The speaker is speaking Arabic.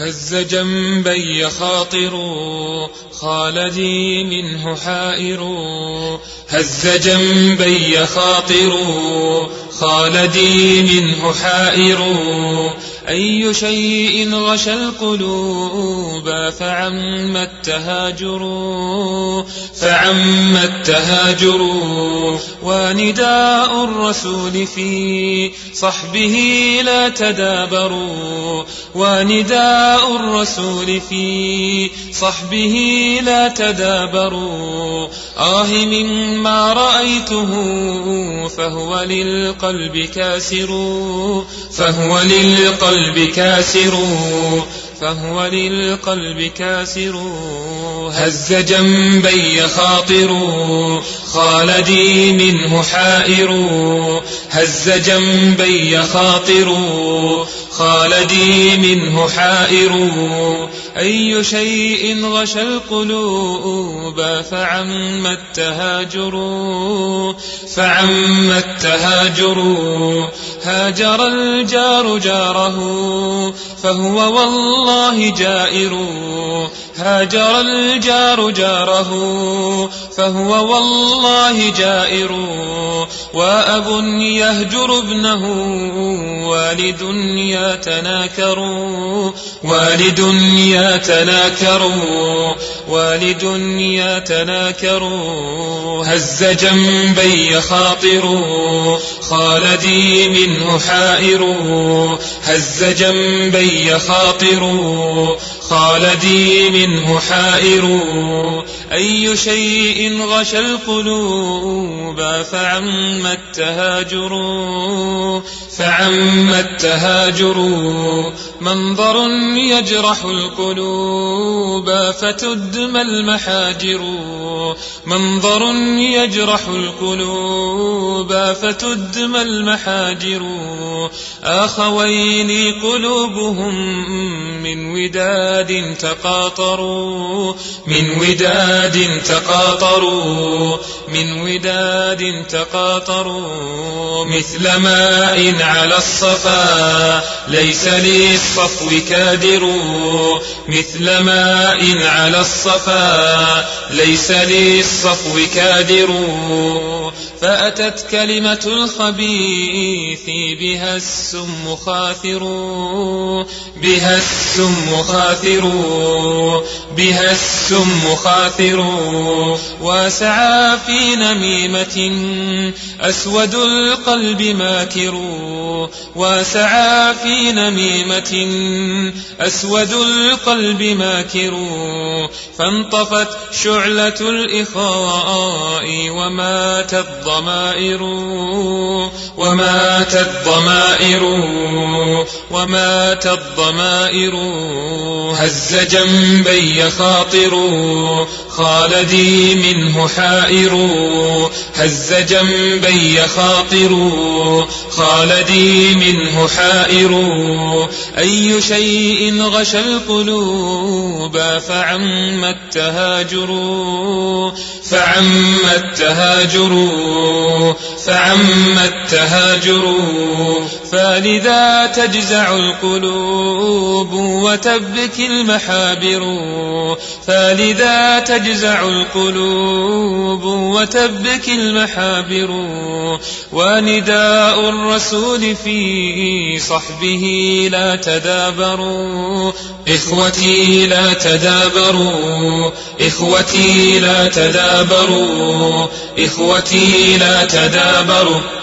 هز جنبي خاطر خالدي منه حائر. هز جنبي خاطر خالدي منه حائر. أي شيء غشى القلوب فعم التهاجر. فعم التهاجر. ونداء الرسول في صحبه لا تدابر. ونداء الرسول في صحبه لا تدابر. مما رأيته فهو للقلب كاسر. فهو للقلب كاسر. فهو للقلب كاسر. هز جنبي خاطر خالدي منه حائر. هز جنبي خاطر خالدي منه حائر. أي شيء غشى القلوب فعم التهاجر. فعم التهاجر. هاجر الجار جاره فهو والله جائر. هاجر الجار جاره فهو والله جائر. وأب يهجر ابنه والد يتناكر. والد يتناكر. والد يتناكر. هز جنبي خاطر خالدي منه حائر. هز جنبي خاطر خالدي منه حائر. أي شيء غشى القلوب فعم التهاجر. فعم التهاجر. منظر يجرح القلوب فتدمى المحاجر. منظر يجرح القلوب فتدمى المحاجر. أخوين قلوبهم من وداد تقاطروا. من وداد تقاطروا. من وداد تقاطروا. مثل ماء على الصفا ليس للصفو كادر. مثل ماء على الصفا ليس للصفو كادر. فأتت كلمة الخبيث بها السم خاثر. بها السم خاثر. بها السم خاثر. وسعى في نميمة أسود القلب ماكر. وسعى في نميمة أسود القلب ماكر. فانطفت شعلة الإخاء ومات الضمائر. ومات الضمائر. ومات الضمائر. هز جنبي خاطر خالدي منه حائر. هز جنبي خاطر خالدي منه حائر. أي شيء غشى القلوب فعم التهاجر. فعم التهاجر. فعم التهاجر. فلذا تجزع القلوب وتبكي المحابر. فلذا تجزع القلوب وتبكي المحابر. ونداء الرسول في صحبه لا تدابروا. إخوتي لا تدابروا. إخوتي لا تدابروا. إخوتي لا تدابروا.